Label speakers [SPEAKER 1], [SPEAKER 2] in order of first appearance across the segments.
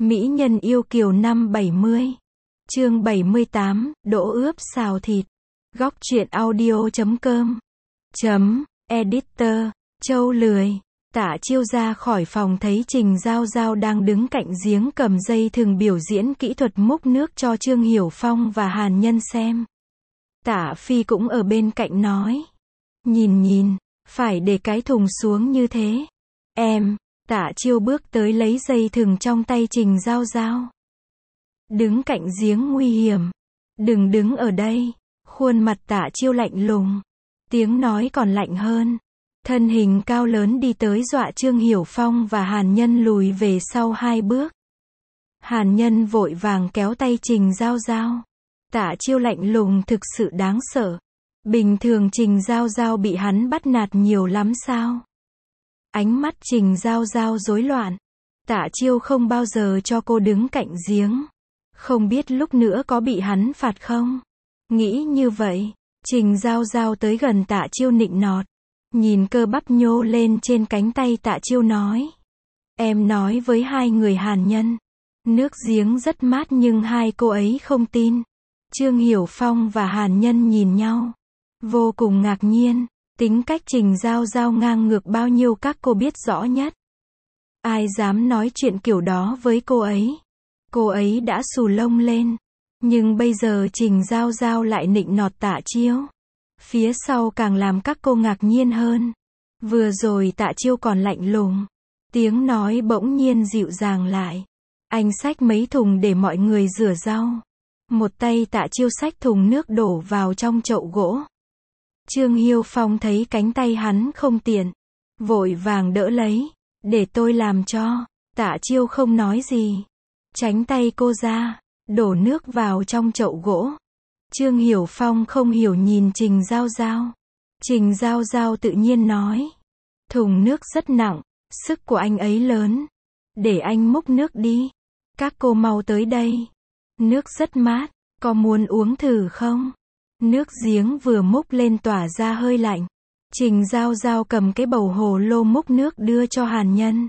[SPEAKER 1] Mỹ nhân yêu kiều năm 70. Chương 78, đỗ ướp xào thịt. Góc truyện audio.com. Editor, Châu lười. Tạ Chiêu ra khỏi phòng thấy Trình Giao Giao đang đứng cạnh giếng cầm dây thừng biểu diễn kỹ thuật múc nước cho Trương Hiểu Phong và Hàn Nhân xem. Tạ Phi cũng ở bên cạnh nói. Nhìn, phải để cái thùng xuống như thế. Em, Tạ Chiêu bước tới lấy dây thừng trong tay Trình Giao Giao. Đứng cạnh giếng nguy hiểm. Đừng đứng ở đây. Khuôn mặt Tạ Chiêu lạnh lùng. Tiếng nói còn lạnh hơn. Thân hình cao lớn đi tới dọa Trương Hiểu Phong và Hàn Nhân lùi về sau 2 bước. Hàn Nhân vội vàng kéo tay Trình Giao Giao. Tạ Chiêu lạnh lùng thực sự đáng sợ. Bình thường Trình Giao Giao bị hắn bắt nạt nhiều lắm sao? Ánh mắt Trình Giao Giao rối loạn. Tạ Chiêu không bao giờ cho cô đứng cạnh giếng. Không biết lúc nữa có bị hắn phạt không? Nghĩ như vậy, Trình Giao Giao tới gần Tạ Chiêu nịnh nọt. Nhìn cơ bắp nhô lên trên cánh tay Tạ Chiêu nói. Em nói với 2 người Hàn Nhân. Nước giếng rất mát nhưng 2 cô ấy không tin. Trương Hiểu Phong và Hàn Nhân nhìn nhau. Vô cùng ngạc nhiên. Tính cách Trình Giao Giao ngang ngược bao nhiêu các cô biết rõ nhất. Ai dám nói chuyện kiểu đó với cô ấy. Cô ấy đã xù lông lên. Nhưng bây giờ Trình Giao Giao lại nịnh nọt Tạ Chiêu. Phía sau càng làm các cô ngạc nhiên hơn. Vừa rồi Tạ Chiêu còn lạnh lùng. Tiếng nói bỗng nhiên dịu dàng lại. Anh xách mấy thùng để mọi người rửa rau. Một tay Tạ Chiêu xách thùng nước đổ vào trong chậu gỗ. Trương Hiểu Phong thấy cánh tay hắn không tiện. Vội vàng đỡ lấy. Để tôi làm cho. Tạ Chiêu không nói gì. Tránh tay cô ra. Đổ nước vào trong chậu gỗ. Trương Hiểu Phong không hiểu nhìn Trình Giao Giao. Trình Giao Giao tự nhiên nói. Thùng nước rất nặng. Sức của anh ấy lớn. Để anh múc nước đi. Các cô mau tới đây. Nước rất mát. Có muốn uống thử không? Nước giếng vừa múc lên tỏa ra hơi lạnh. Trình Giao Giao cầm cái bầu hồ lô múc nước đưa cho Hàn Nhân.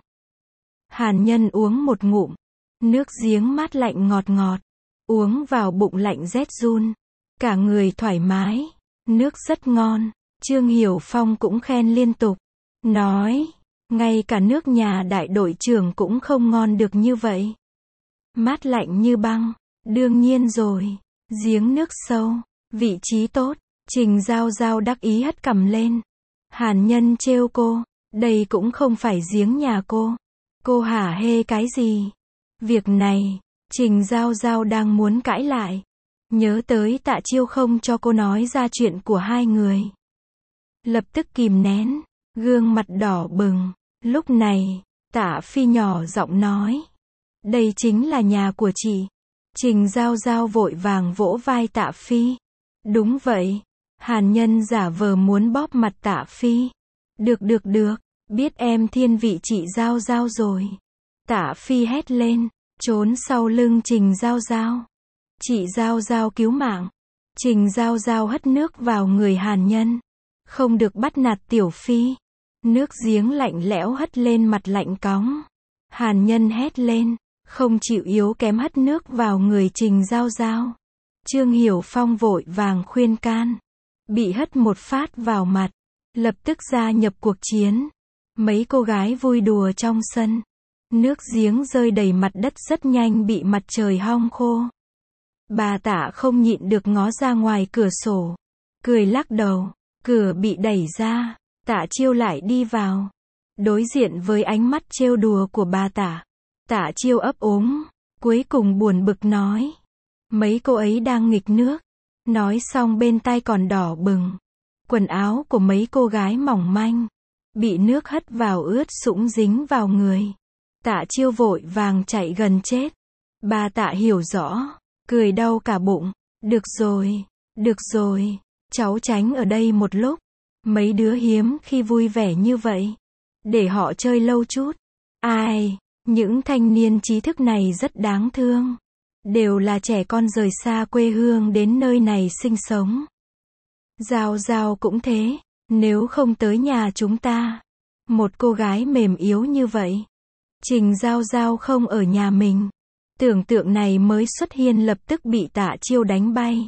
[SPEAKER 1] Hàn Nhân uống một ngụm. Nước giếng mát lạnh ngọt ngọt. Uống vào bụng lạnh rét run. Cả người thoải mái. Nước rất ngon. Trương Hiểu Phong cũng khen liên tục. Nói. Ngay cả nước nhà đại đội trưởng cũng không ngon được như vậy. Mát lạnh như băng. Đương nhiên rồi. Giếng nước sâu. Vị trí tốt. Trình Giao Giao đắc ý hất cằm lên. Hàn Nhân trêu cô. Đây cũng không phải giếng nhà cô. Cô hả hê cái gì? Việc này. Trình Giao Giao đang muốn cãi lại. Nhớ tới Tạ Chiêu không cho cô nói ra chuyện của 2 người. Lập tức kìm nén. Gương mặt đỏ bừng. Lúc này, Tạ Phi nhỏ giọng nói. Đây chính là nhà của chị. Trình Giao Giao vội vàng vỗ vai Tạ Phi. Đúng vậy. Hàn Nhân giả vờ muốn bóp mặt Tạ Phi. Được. Biết em thiên vị chị Giao Giao rồi. Tạ Phi hét lên. Trốn sau lưng Trình Giao Giao. Chị Giao Giao cứu mạng. Trình Giao Giao hất nước vào người Hàn Nhân. Không được bắt nạt Tiểu Phi. Nước giếng lạnh lẽo hất lên mặt lạnh cóng. Hàn Nhân hét lên. Không chịu yếu kém hất nước vào người Trình Giao Giao. Trương Hiểu Phong vội vàng khuyên can. Bị hất một phát vào mặt. Lập tức gia nhập cuộc chiến. Mấy cô gái vui đùa trong sân. Nước giếng rơi đầy mặt đất rất nhanh bị mặt trời hong khô. Bà Tạ không nhịn được ngó ra ngoài cửa sổ. Cười lắc đầu. Cửa bị đẩy ra. Tạ Chiêu lại đi vào. Đối diện với ánh mắt trêu đùa của bà Tạ. Tạ Chiêu ấp úng. Cuối cùng buồn bực nói. Mấy cô ấy đang nghịch nước. Nói xong bên tai còn đỏ bừng. Quần áo của mấy cô gái mỏng manh. Bị nước hất vào ướt sũng dính vào người. Tạ Chiêu vội vàng chạy gần chết. Bà Tạ hiểu rõ. Cười đau cả bụng. Được rồi. Cháu tránh ở đây một lúc. Mấy đứa hiếm khi vui vẻ như vậy. Để họ chơi lâu chút. Ai, những thanh niên trí thức này rất đáng thương. Đều là trẻ con rời xa quê hương đến nơi này sinh sống. Giao Giao cũng thế. Nếu không tới nhà chúng ta. Một cô gái mềm yếu như vậy. Trình Giao Giao không ở nhà mình. Tưởng tượng này mới xuất hiện lập tức bị Tạ Chiêu đánh bay.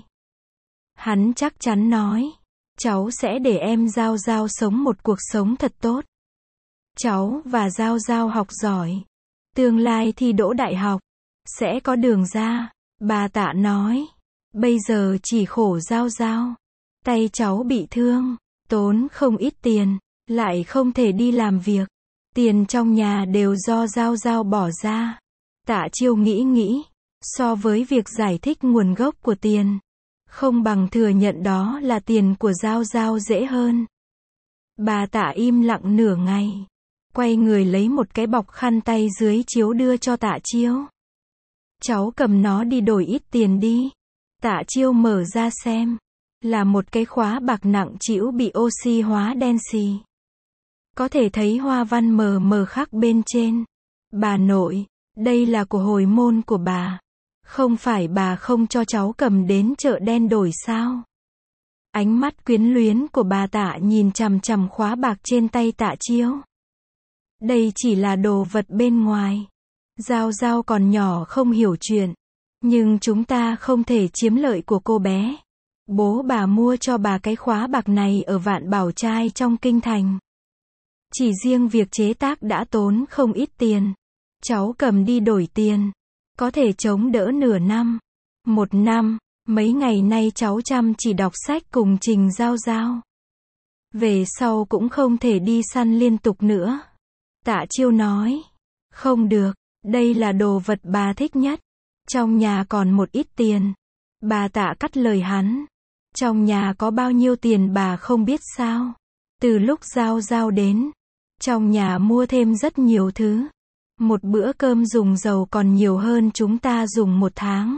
[SPEAKER 1] Hắn chắc chắn nói, cháu sẽ để em Giao Giao sống một cuộc sống thật tốt. Cháu và Giao Giao học giỏi, tương lai thi đỗ đại học, sẽ có đường ra. Bà Tạ nói, bây giờ chỉ khổ Giao Giao. Tay cháu bị thương, tốn không ít tiền, lại không thể đi làm việc. Tiền trong nhà đều do Giao Giao bỏ ra. Tạ Chiêu nghĩ, so với việc giải thích nguồn gốc của tiền, không bằng thừa nhận đó là tiền của Giao Giao dễ hơn. Bà Tạ im lặng nửa ngày, quay người lấy một cái bọc khăn tay dưới chiếu đưa cho Tạ Chiêu. Cháu cầm nó đi đổi ít tiền đi. Tạ Chiêu mở ra xem, là một cái khóa bạc nặng trĩu bị oxy hóa đen xì. Có thể thấy hoa văn mờ mờ khắc bên trên. Bà nội, đây là của hồi môn của bà. Không phải bà không cho cháu cầm đến chợ đen đổi sao? Ánh mắt quyến luyến của bà Tạ nhìn chằm chằm khóa bạc trên tay Tạ Chiêu. Đây chỉ là đồ vật bên ngoài. Giao Giao còn nhỏ không hiểu chuyện. Nhưng chúng ta không thể chiếm lợi của cô bé. Bố bà mua cho bà cái khóa bạc này ở Vạn Bảo Trai trong kinh thành. Chỉ riêng việc chế tác đã tốn không ít tiền. Cháu cầm đi đổi tiền, có thể chống đỡ nửa năm, 1 năm. Mấy ngày nay cháu chăm chỉ đọc sách cùng Trình Giao Giao. Về sau cũng không thể đi săn liên tục nữa. Tạ Chiêu nói, không được, đây là đồ vật bà thích nhất. Trong nhà còn một ít tiền. Bà Tạ cắt lời hắn. Trong nhà có bao nhiêu tiền bà không biết sao? Từ lúc Giao Giao đến, trong nhà mua thêm rất nhiều thứ. Một bữa cơm dùng dầu còn nhiều hơn chúng ta dùng 1 tháng.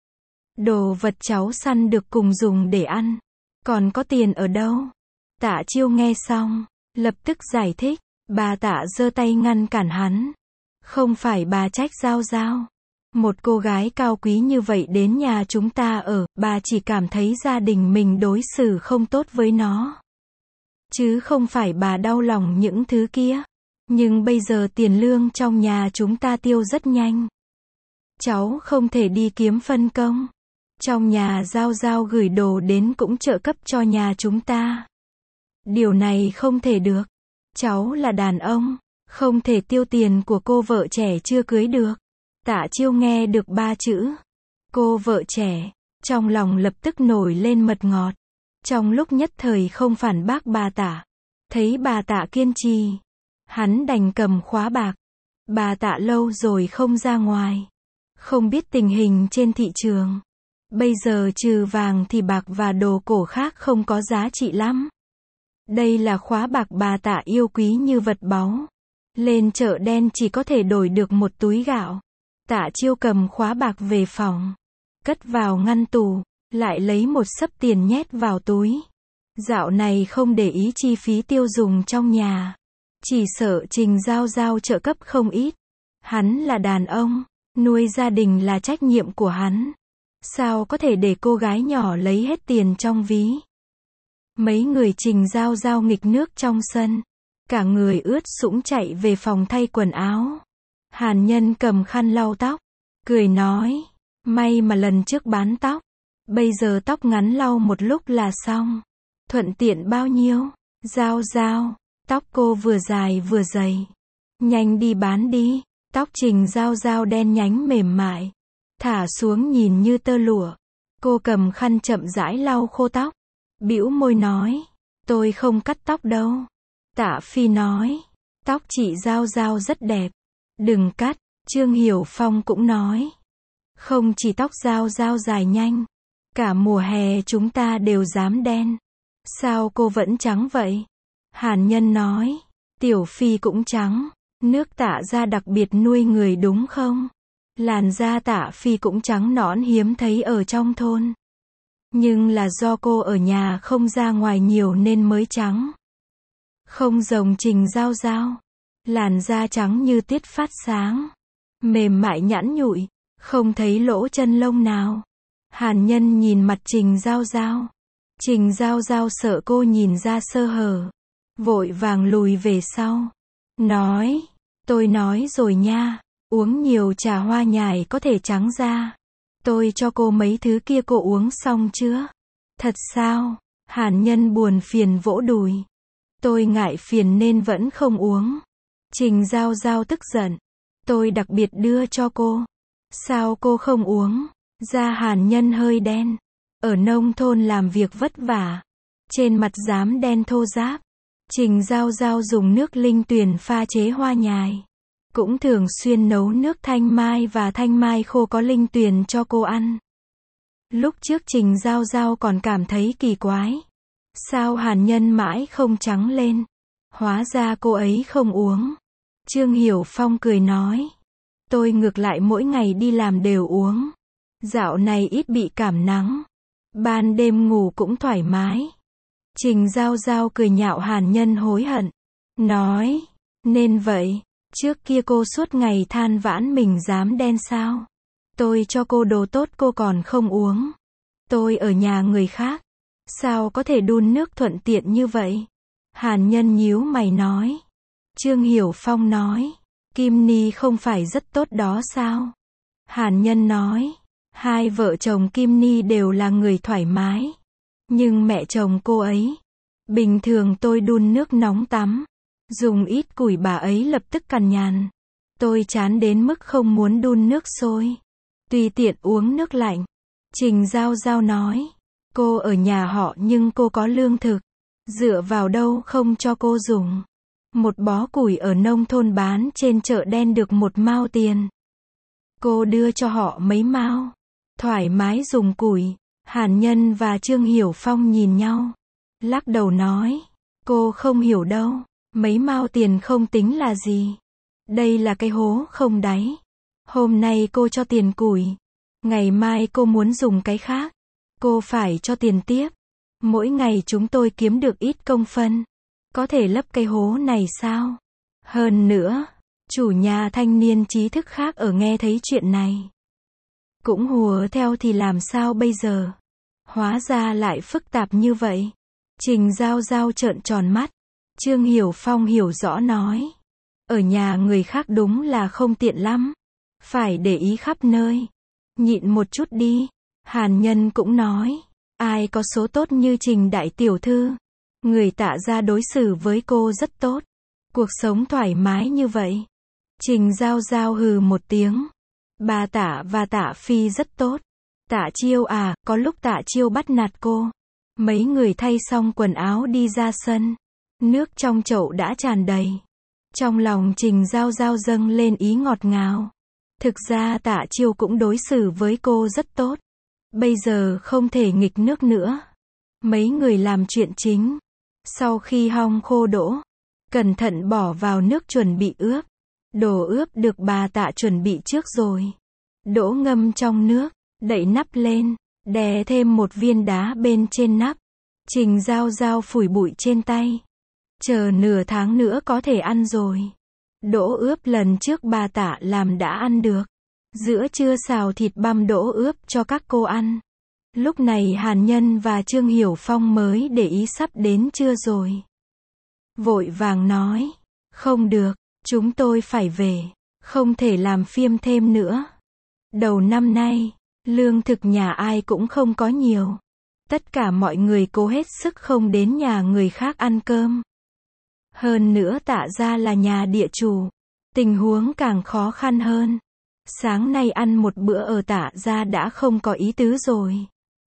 [SPEAKER 1] Đồ vật cháu săn được cùng dùng để ăn. Còn có tiền ở đâu? Tạ Chiêu nghe xong, lập tức giải thích. Bà Tạ giơ tay ngăn cản hắn. Không phải bà trách Giao Giao. Một cô gái cao quý như vậy đến nhà chúng ta ở, bà chỉ cảm thấy gia đình mình đối xử không tốt với nó. Chứ không phải bà đau lòng những thứ kia. Nhưng bây giờ tiền lương trong nhà chúng ta tiêu rất nhanh. Cháu không thể đi kiếm phân công. Trong nhà Giao Giao gửi đồ đến cũng trợ cấp cho nhà chúng ta. Điều này không thể được. Cháu là đàn ông, không thể tiêu tiền của cô vợ trẻ chưa cưới được. Tạ Chiêu nghe được 3 chữ cô vợ trẻ, trong lòng lập tức nổi lên mật ngọt. Trong lúc nhất thời không phản bác bà Tạ. Thấy bà Tạ kiên trì, hắn đành cầm khóa bạc. Bà Tạ lâu rồi không ra ngoài, không biết tình hình trên thị trường. Bây giờ trừ vàng thì bạc và đồ cổ khác không có giá trị lắm. Đây là khóa bạc bà Tạ yêu quý như vật báu. Lên chợ đen chỉ có thể đổi được 1 túi gạo. Tạ Chiêu cầm khóa bạc về phòng, cất vào ngăn tủ, lại lấy một xấp tiền nhét vào túi. Dạo này không để ý chi phí tiêu dùng trong nhà. Chỉ sợ Trình Giao Giao trợ cấp không ít. Hắn là đàn ông, nuôi gia đình là trách nhiệm của hắn. Sao có thể để cô gái nhỏ lấy hết tiền trong ví? Mấy người Trình Giao Giao nghịch nước trong sân. Cả người ướt sũng chạy về phòng thay quần áo. Hàn Nhân cầm khăn lau tóc, cười nói, may mà lần trước bán tóc, bây giờ tóc ngắn lau một lúc là xong. Thuận tiện bao nhiêu? Giao Giao, tóc cô vừa dài vừa dày. Nhanh đi bán đi. Tóc Trình Giao Giao đen nhánh mềm mại, thả xuống nhìn như tơ lụa. Cô cầm khăn chậm rãi lau khô tóc, bĩu môi nói, tôi không cắt tóc đâu. Tạ Phi nói, tóc chị Giao Giao rất đẹp. Đừng cắt. Trương Hiểu Phong cũng nói, không chỉ tóc Giao Giao dài nhanh, cả mùa hè chúng ta đều dám đen. Sao cô vẫn trắng vậy? Hàn Nhân nói, Tiểu Phi cũng trắng. Nước Tạ gia đặc biệt nuôi người đúng không? Làn da Tạ Phi cũng trắng nõn hiếm thấy ở trong thôn. Nhưng là do cô ở nhà không ra ngoài nhiều nên mới trắng. Không giống Trình Giao Giao. Làn da trắng như tuyết phát sáng, mềm mại nhẵn nhụi, không thấy lỗ chân lông nào. Hàn Nhân nhìn mặt Trình Giao Giao. Trình Giao Giao sợ cô nhìn ra sơ hở, vội vàng lùi về sau. Nói, tôi nói rồi nha, Uống nhiều trà hoa nhài có thể trắng da. Tôi cho cô mấy thứ kia cô uống xong chưa? Thật sao? Hàn Nhân buồn phiền vỗ đùi. Tôi ngại phiền nên vẫn không uống. Trình Giao Giao tức giận. Tôi đặc biệt đưa cho cô. Sao cô không uống? Da Hàn Nhân hơi đen. Ở nông thôn làm việc vất vả. Trên mặt rám đen thô ráp. Trình Giao Giao dùng nước linh tuyền pha chế hoa nhài. Cũng thường xuyên nấu nước thanh mai và thanh mai khô có linh tuyền cho cô ăn. Lúc trước Trình Giao Giao còn cảm thấy kỳ quái. Sao Hàn Nhân mãi không trắng lên? Hóa ra cô ấy không uống. Trương Hiểu Phong cười nói. Tôi ngược lại mỗi ngày đi làm đều uống. Dạo này ít bị cảm nắng. Ban đêm ngủ cũng thoải mái. Trình Giao Giao cười nhạo Hàn Nhân hối hận. Nói. Nên vậy. Trước kia cô suốt ngày than vãn mình dám đen sao? Tôi cho cô đồ tốt cô còn không uống. Tôi ở nhà người khác. Sao có thể đun nước thuận tiện như vậy? Hàn Nhân nhíu mày nói. Trương Hiểu Phong nói. Kim Ni không phải rất tốt đó sao? Hàn Nhân nói. Hai vợ chồng Kim Ni đều là người thoải mái. Nhưng mẹ chồng cô ấy. Bình thường tôi đun nước nóng tắm. Dùng ít củi bà ấy lập tức cằn nhàn. Tôi chán đến mức không muốn đun nước sôi. Tùy tiện uống nước lạnh. Trình Giao Giao nói. Cô ở nhà họ nhưng cô có lương thực. Dựa vào đâu không cho cô dùng. Một bó củi ở nông thôn bán trên chợ đen được 1 mao tiền. Cô đưa cho họ mấy mao. Thoải mái dùng củi. Hàn Nhân và Trương Hiểu Phong nhìn nhau. Lắc đầu nói. Cô không hiểu đâu. Mấy mao tiền không tính là gì. Đây là cái hố không đáy. Hôm nay cô cho tiền củi. Ngày mai cô muốn dùng cái khác. Cô phải cho tiền tiếp. Mỗi ngày chúng tôi kiếm được ít công phân. Có thể lấp cái hố này sao? Hơn nữa, chủ nhà thanh niên trí thức khác ở nghe thấy chuyện này. Cũng hùa theo thì làm sao bây giờ? Hóa ra lại phức tạp như vậy. Trình Giao Giao trợn tròn mắt. Trương Hiểu Phong hiểu rõ nói. Ở nhà người khác đúng là không tiện lắm. Phải để ý khắp nơi. Nhịn một chút đi. Hàn Nhân cũng nói. Ai có số tốt như Trình đại tiểu thư. Người Tạ gia đối xử với cô rất tốt. Cuộc sống thoải mái như vậy. Trình Giao Giao hừ một tiếng. Bà Tạ và Tạ Phi rất tốt. Tạ Chiêu à, có lúc Tạ Chiêu bắt nạt cô. Mấy người thay xong quần áo đi ra sân. Nước trong chậu đã tràn đầy. Trong lòng Trình Giao Giao dâng lên ý ngọt ngào. Thực ra Tạ Chiêu cũng đối xử với cô rất tốt. Bây giờ không thể nghịch nước nữa. Mấy người làm chuyện chính. Sau khi hong khô đỗ, cẩn thận bỏ vào nước chuẩn bị ướp. Đồ ướp được bà Tạ chuẩn bị trước rồi. Đỗ ngâm trong nước, đậy nắp lên, đè thêm một viên đá bên trên nắp. Trình Giao Giao phủi bụi trên tay. Chờ nửa tháng nữa có thể ăn rồi. Đỗ ướp lần trước bà Tạ làm đã ăn được. Giữa trưa xào thịt băm đỗ ướp cho các cô ăn. Lúc này Hàn Nhân và Trương Hiểu Phong mới để ý sắp đến trưa rồi. Vội vàng nói. Không được, chúng tôi phải về. Không thể làm phiêm thêm nữa. Đầu năm nay, lương thực nhà ai cũng không có nhiều. Tất cả mọi người cố hết sức không đến nhà người khác ăn cơm. Hơn nữa Tạ gia là nhà địa chủ. Tình huống càng khó khăn hơn. Sáng nay ăn một bữa ở Tạ gia đã không có ý tứ rồi.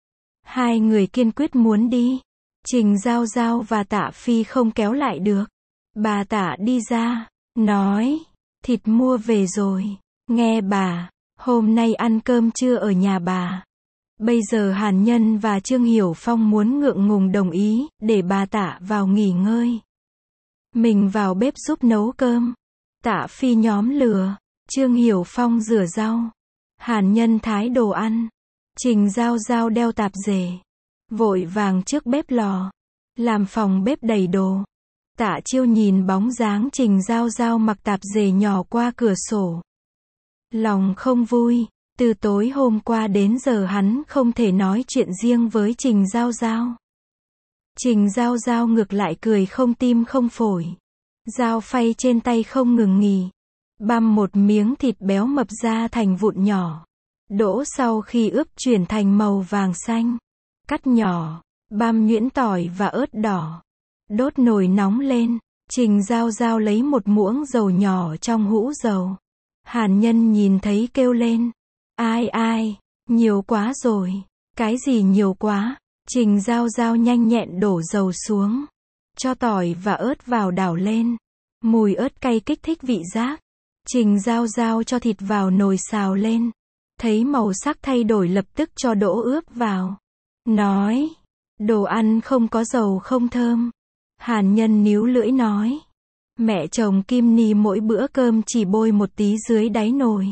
[SPEAKER 1] Hai người kiên quyết muốn đi. Trình Giao Giao và Tạ Phi không kéo lại được. Bà Tạ đi ra, nói, thịt mua về rồi. Nghe bà, hôm nay ăn cơm trưa ở nhà bà. Bây giờ Hàn Nhân và Trương Hiểu Phong muốn ngượng ngùng đồng ý, để bà Tạ vào nghỉ ngơi. Mình vào bếp giúp nấu cơm. Tạ Phi nhóm lửa, Trương Hiểu Phong rửa rau. Hàn Nhân thái đồ ăn. Trình Giao Giao đeo tạp dề. Vội vàng trước bếp lò. Làm phòng bếp đầy đồ. Tạ Chiêu nhìn bóng dáng Trình Giao Giao mặc tạp dề nhỏ qua cửa sổ. Lòng không vui. Từ tối hôm qua đến giờ hắn không thể nói chuyện riêng với Trình Giao Giao. Trình Giao Giao ngược lại cười không tim không phổi. Dao phay trên tay không ngừng nghỉ. Băm một miếng thịt béo mập ra thành vụn nhỏ. Đỗ sau khi ướp chuyển thành màu vàng xanh. Cắt nhỏ, băm nhuyễn tỏi và ớt đỏ. Đốt nồi nóng lên, Trình Giao Giao lấy một muỗng dầu nhỏ trong hũ dầu. Hàn Nhân nhìn thấy kêu lên. Ai, nhiều quá rồi. Cái gì nhiều quá? Trình Giao Giao nhanh nhẹn đổ dầu xuống. Cho tỏi và ớt vào đảo lên. Mùi ớt cay kích thích vị giác. Trình Giao Giao cho thịt vào nồi xào lên. Thấy màu sắc thay đổi lập tức cho Đỗ ướp vào. Nói, đồ ăn không có dầu không thơm. Hàn Nhân níu lưỡi nói. Mẹ chồng Kim Ni mỗi bữa cơm chỉ bôi một tí dưới đáy nồi.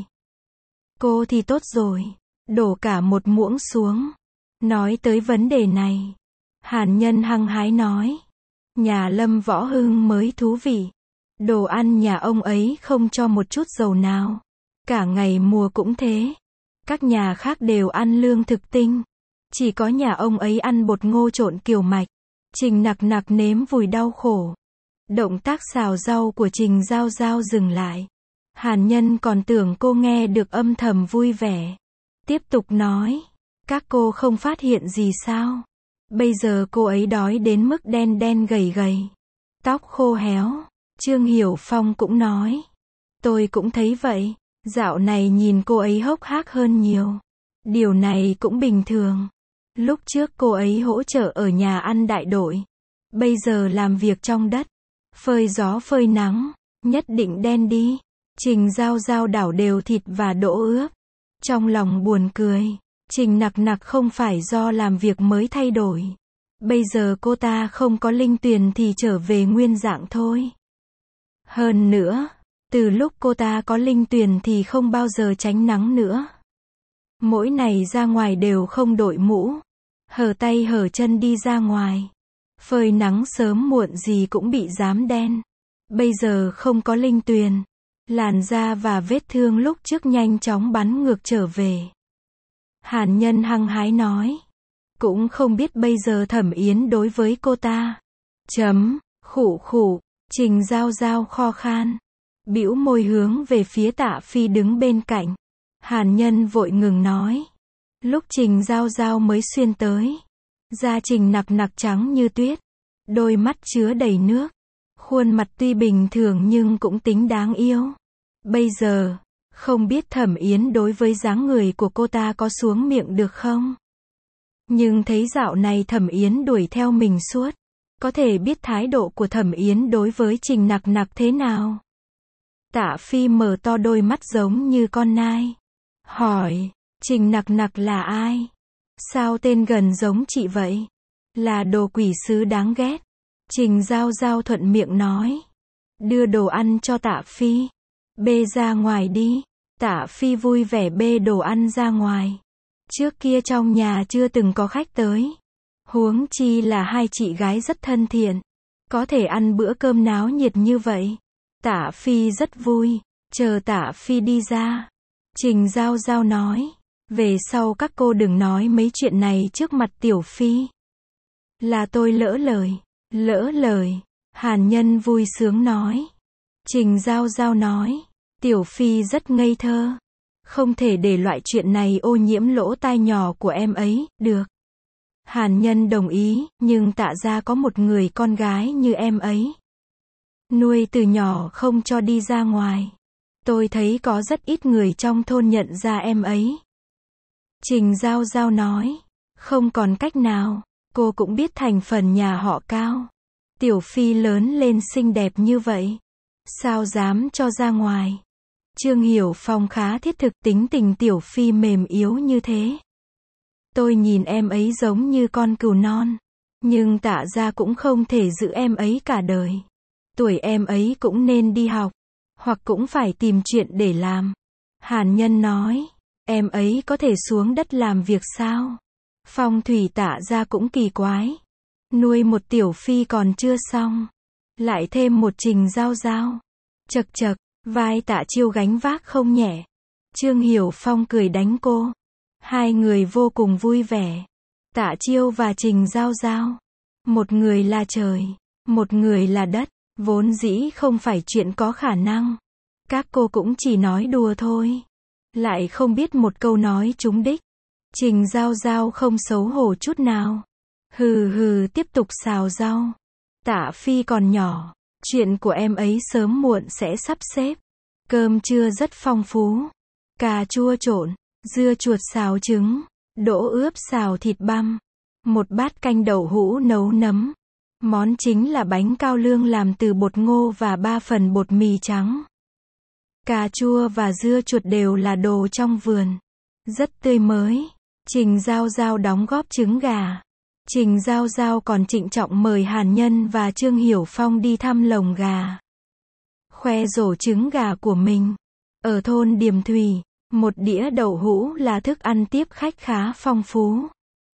[SPEAKER 1] Cô thì tốt rồi. Đổ cả một muỗng xuống. Nói tới vấn đề này. Hàn Nhân hăng hái nói. Nhà Lâm Võ Hưng mới thú vị. Đồ ăn nhà ông ấy không cho một chút dầu nào. Cả ngày mùa cũng thế. Các nhà khác đều ăn lương thực tinh. Chỉ có nhà ông ấy ăn bột ngô trộn kiều mạch. Trình Nặc Nặc nếm vùi đau khổ. Động tác xào rau của Trình Giao Giao dừng lại. Hàn Nhân còn tưởng cô nghe được âm thầm vui vẻ. Tiếp tục nói. Các cô không phát hiện gì sao? Bây giờ cô ấy đói đến mức đen đen gầy gầy. Tóc khô héo. Trương Hiểu Phong cũng nói. Tôi cũng thấy vậy. Dạo này nhìn cô ấy hốc hác hơn nhiều. Điều này cũng bình thường. Lúc trước cô ấy hỗ trợ ở nhà ăn đại đội. Bây giờ làm việc trong đất. Phơi gió phơi nắng. Nhất định đen đi. Trình Giao Giao đảo đều thịt và đỗ ướp. Trong lòng buồn cười. Trình Nặc Nặc không phải do làm việc mới thay đổi. Bây giờ cô ta không có linh tuyền thì trở về nguyên dạng thôi. Hơn nữa, từ lúc cô ta có linh tuyền thì không bao giờ tránh nắng nữa. Mỗi ngày ra ngoài đều không đội mũ. Hở tay hở chân đi ra ngoài. Phơi nắng sớm muộn gì cũng bị rám đen. Bây giờ không có linh tuyền. Làn da và vết thương lúc trước nhanh chóng bắn ngược trở về. Hàn Nhân hăng hái nói. Cũng không biết bây giờ Thẩm Yến đối với cô ta. Khụ khụ. Trình Giao Giao kho khan. Bĩu môi hướng về phía Tạ Phi đứng bên cạnh. Hàn Nhân vội ngừng nói. Lúc Trình Giao Giao mới xuyên tới. Da Trình Nặc Nặc trắng như tuyết. Đôi mắt chứa đầy nước. Khuôn mặt tuy bình thường nhưng cũng tính đáng yêu. Bây giờ, không biết Thẩm Yến đối với dáng người của cô ta có xuống miệng được không? Nhưng thấy dạo này Thẩm Yến đuổi theo mình suốt. Có thể biết thái độ của Thẩm Yến đối với Trình Nặc Nặc thế nào? Tạ Phi mở to đôi mắt giống như con nai. Hỏi, Trình Nặc Nặc là ai? Sao tên gần giống chị vậy? Là đồ quỷ sứ đáng ghét. Trình Giao Giao thuận miệng nói. Đưa đồ ăn cho Tạ Phi. Bê ra ngoài đi. Tạ Phi vui vẻ bê đồ ăn ra ngoài. Trước kia trong nhà chưa từng có khách tới. Huống chi là hai chị gái rất thân thiện. Có thể ăn bữa cơm náo nhiệt như vậy. Tạ Phi rất vui. Chờ Tạ Phi đi ra. Trình Giao Giao nói. Về sau các cô đừng nói mấy chuyện này trước mặt Tiểu Phi. Là tôi lỡ lời. Lỡ lời. Hàn Nhân vui sướng nói. Trình Giao Giao nói. Tiểu Phi rất ngây thơ. Không thể để loại chuyện này ô nhiễm lỗ tai nhỏ của em ấy, được. Hàn Nhân đồng ý, nhưng Tạ gia có một người con gái như em ấy. Nuôi từ nhỏ không cho đi ra ngoài. Tôi thấy có rất ít người trong thôn nhận ra em ấy. Trình Giao Giao nói. Không còn cách nào, cô cũng biết thành phần nhà họ Cao. Tiểu Phi lớn lên xinh đẹp như vậy. Sao dám cho ra ngoài? Trương Hiểu Phong khá thiết thực, tính tình Tiểu Phi mềm yếu như thế. Tôi nhìn em ấy giống như con cừu non. Nhưng Tạ gia cũng không thể giữ em ấy cả đời. Tuổi em ấy cũng nên đi học. Hoặc cũng phải tìm chuyện để làm. Hàn Nhân nói. Em ấy có thể xuống đất làm việc sao? Phong thủy Tạ gia cũng kỳ quái. Nuôi một Tiểu Phi còn chưa xong. Lại thêm một Trình Giao Giao. Chật chật, vai Tạ Chiêu gánh vác không nhẹ. Trương Hiểu Phong cười đánh cô. Hai người vô cùng vui vẻ. Tạ Chiêu và Trình Giao Giao. Một người là trời, một người là đất. Vốn dĩ không phải chuyện có khả năng. Các cô cũng chỉ nói đùa thôi. Lại không biết một câu nói trúng đích. Trình Giao Giao không xấu hổ chút nào. Hừ hừ tiếp tục xào rau. Tạ Phi còn nhỏ. Chuyện của em ấy sớm muộn sẽ sắp xếp. Cơm trưa rất phong phú. Cà chua trộn, dưa chuột xào trứng, đỗ ướp xào thịt băm. Một bát canh đậu hũ nấu nấm. Món chính là bánh cao lương làm từ bột ngô và 3 phần bột mì trắng. Cà chua và dưa chuột đều là đồ trong vườn. Rất tươi mới. Trình Giao Giao đóng góp trứng gà. Trình Giao Giao còn trịnh trọng mời Hàn Nhân và Trương Hiểu Phong đi thăm lồng gà. Khoe rổ trứng gà của mình. Ở thôn Điềm Thủy, một đĩa đậu hũ là thức ăn tiếp khách khá phong phú.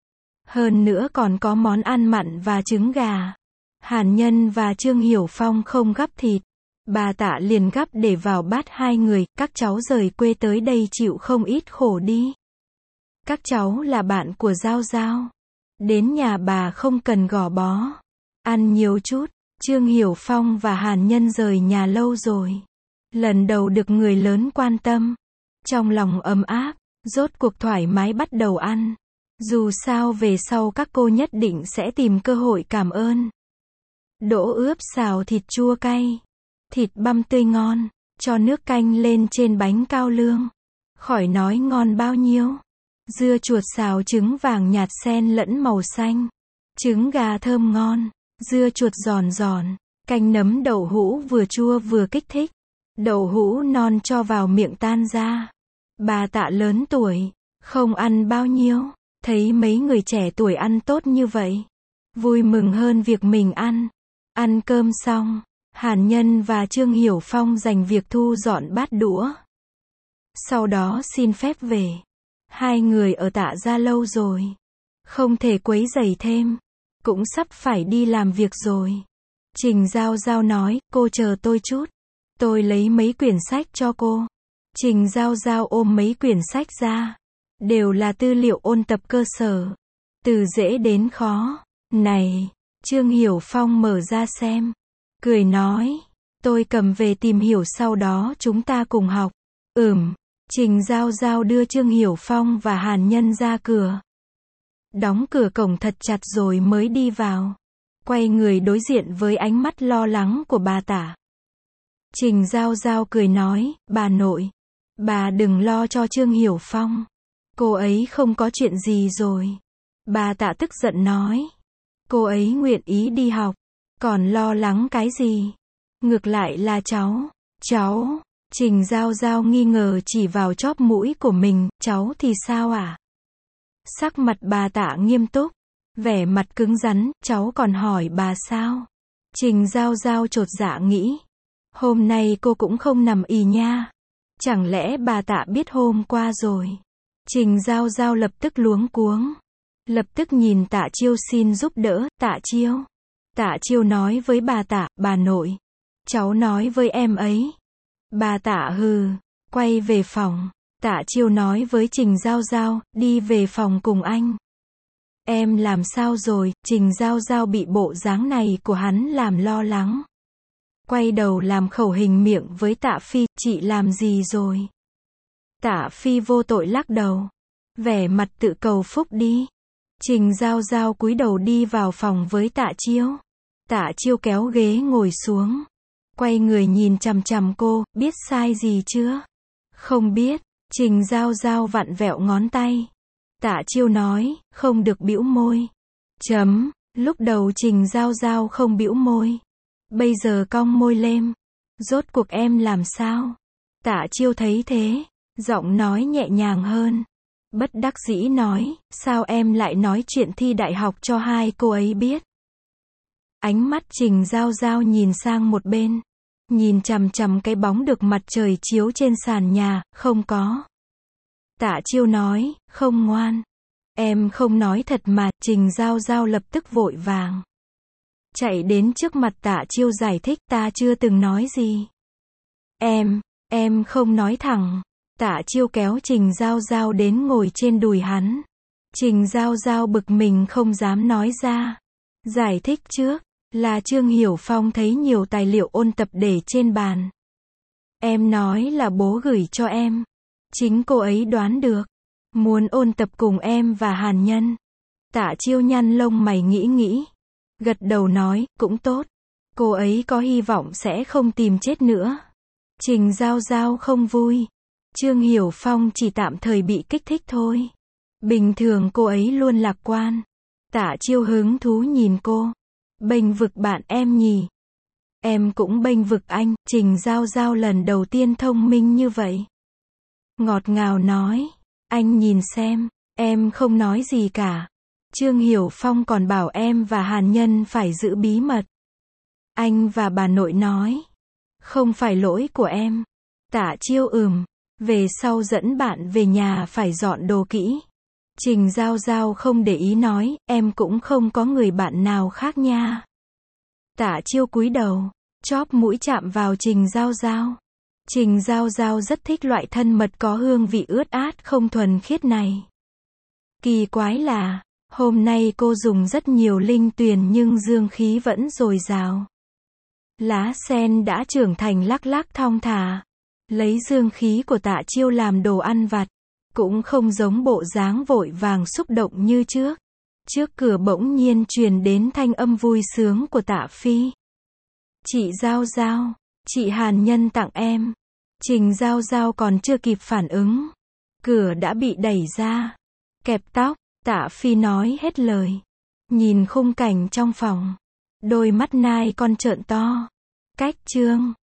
[SPEAKER 1] Hơn nữa còn có món ăn mặn và trứng gà. Hàn Nhân và Trương Hiểu Phong không gắp thịt. Bà Tạ liền gắp để vào bát hai người, các cháu rời quê tới đây chịu không ít khổ đi. Các cháu là bạn của Giao Giao. Đến nhà bà không cần gò bó. Ăn nhiều chút. Trương Hiểu Phong và Hàn Nhân rời nhà lâu rồi. Lần đầu được người lớn quan tâm. Trong lòng ấm áp, rốt cuộc thoải mái bắt đầu ăn. Dù sao về sau các cô nhất định sẽ tìm cơ hội cảm ơn. Đỗ ướp xào thịt chua cay. Thịt băm tươi ngon. Cho nước canh lên trên bánh cao lương. Khỏi nói ngon bao nhiêu. Dưa chuột xào trứng vàng nhạt xen lẫn màu xanh. Trứng gà thơm ngon. Dưa chuột giòn giòn. Canh nấm đậu hũ vừa chua vừa kích thích. Đậu hũ non cho vào miệng tan ra. Bà Tạ lớn tuổi. Không ăn bao nhiêu. Thấy mấy người trẻ tuổi ăn tốt như vậy. Vui mừng hơn việc mình ăn. Ăn cơm xong. Hàn Nhân và Trương Hiểu Phong dành việc thu dọn bát đũa. Sau đó xin phép về. Hai người ở Tạ gia lâu rồi. Không thể quấy rầy thêm. Cũng sắp phải đi làm việc rồi. Trình Giao Giao nói, cô chờ tôi chút. Tôi lấy mấy quyển sách cho cô. Trình Giao Giao ôm mấy quyển sách ra. Đều là tư liệu ôn tập cơ sở. Từ dễ đến khó. Này, Trương Hiểu Phong mở ra xem. Cười nói, tôi cầm về tìm hiểu sau đó chúng ta cùng học. Trình Giao Giao đưa Trương Hiểu Phong và Hàn Nhân ra cửa. Đóng cửa cổng thật chặt rồi mới đi vào. Quay người đối diện với ánh mắt lo lắng của bà Tạ. Trình Giao Giao cười nói, bà nội. Bà đừng lo cho Trương Hiểu Phong. Cô ấy không có chuyện gì rồi. Bà Tạ tức giận nói. Cô ấy nguyện ý đi học. Còn lo lắng cái gì? Ngược lại là cháu. Cháu. Trình Giao Giao nghi ngờ chỉ vào chóp mũi của mình. Cháu thì sao à? Sắc mặt bà Tạ nghiêm túc. Vẻ mặt cứng rắn. Cháu còn hỏi bà sao? Trình Giao Giao chột dạ nghĩ. Hôm nay cô cũng không nằm ì nha. Chẳng lẽ bà Tạ biết hôm qua rồi? Trình Giao Giao lập tức luống cuống. Lập tức nhìn Tạ Chiêu xin giúp đỡ. Tạ Chiêu. Tạ Chiêu nói với bà Tạ, bà nội. Cháu nói với em ấy. Bà Tạ hừ. Quay về phòng. Tạ Chiêu nói với Trình Giao Giao, đi về phòng cùng anh. Em làm sao rồi? Trình Giao Giao bị bộ dáng này của hắn làm lo lắng. Quay đầu làm khẩu hình miệng với Tạ Phi, chị làm gì rồi? Tạ Phi vô tội lắc đầu. Vẻ mặt tự cầu phúc đi. Trình Giao Giao cúi đầu đi vào phòng với Tạ Chiêu. Tạ Chiêu kéo ghế ngồi xuống. Quay người nhìn chằm chằm cô, biết sai gì chưa? Không biết. Trình Giao Giao vặn vẹo ngón tay. Tạ Chiêu nói, không được bĩu môi. Lúc đầu Trình Giao Giao không bĩu môi. Bây giờ cong môi lên. Rốt cuộc em làm sao? Tạ Chiêu thấy thế. Giọng nói nhẹ nhàng hơn. Bất đắc dĩ nói, sao em lại nói chuyện thi đại học cho hai cô ấy biết? Ánh mắt Trình Giao Giao nhìn sang một bên. Nhìn chằm chằm cái bóng được mặt trời chiếu trên sàn nhà, không có. Tạ Chiêu nói, không ngoan. Em không nói thật mà. Trình Giao Giao lập tức vội vàng. Chạy đến trước mặt Tạ Chiêu giải thích, ta chưa từng nói gì. Em không nói thẳng. Tạ Chiêu kéo Trình Giao Giao đến ngồi trên đùi hắn. Trình Giao Giao bực mình không dám nói ra. Giải thích trước, là Trương Hiểu Phong thấy nhiều tài liệu ôn tập để trên bàn. Em nói là bố gửi cho em. Chính cô ấy đoán được. Muốn ôn tập cùng em và Hàn Nhân. Tạ Chiêu nhăn lông mày nghĩ. Gật đầu nói, cũng tốt. Cô ấy có hy vọng sẽ không tìm chết nữa. Trình Giao Giao không vui. Trương Hiểu Phong chỉ tạm thời bị kích thích thôi. Bình thường cô ấy luôn lạc quan. Tạ Chiêu hứng thú nhìn cô. Bênh vực bạn em nhỉ? Em cũng bênh vực anh. Trình Giao Giao lần đầu tiên thông minh như vậy. Ngọt ngào nói. Anh nhìn xem, em không nói gì cả. Trương Hiểu Phong còn bảo em và Hàn Nhân phải giữ bí mật. Anh và bà nội nói. Không phải lỗi của em. Tạ Chiêu về sau dẫn bạn về nhà phải dọn đồ kỹ. Trình Giao Giao không để ý nói, em cũng không có người bạn nào khác nha. Tạ Chiêu cúi đầu, chóp mũi chạm vào Trình Giao Giao. Trình Giao Giao rất thích loại thân mật có hương vị ướt át không thuần khiết này. Kỳ quái là, hôm nay cô dùng rất nhiều linh tuyền nhưng dương khí vẫn dồi dào. Lá sen đã trưởng thành lắc lắc thong thả. Lấy dương khí của Tạ Chiêu làm đồ ăn vặt. Cũng không giống bộ dáng vội vàng xúc động như trước. Trước cửa bỗng nhiên truyền đến thanh âm vui sướng của Tạ Phi. Chị Giao Giao, chị Hàn Nhân tặng em. Trình Giao Giao còn chưa kịp phản ứng. Cửa đã bị đẩy ra. Kẹp tóc, Tạ Phi nói hết lời. Nhìn khung cảnh trong phòng. Đôi mắt nai con trợn to. Cách chương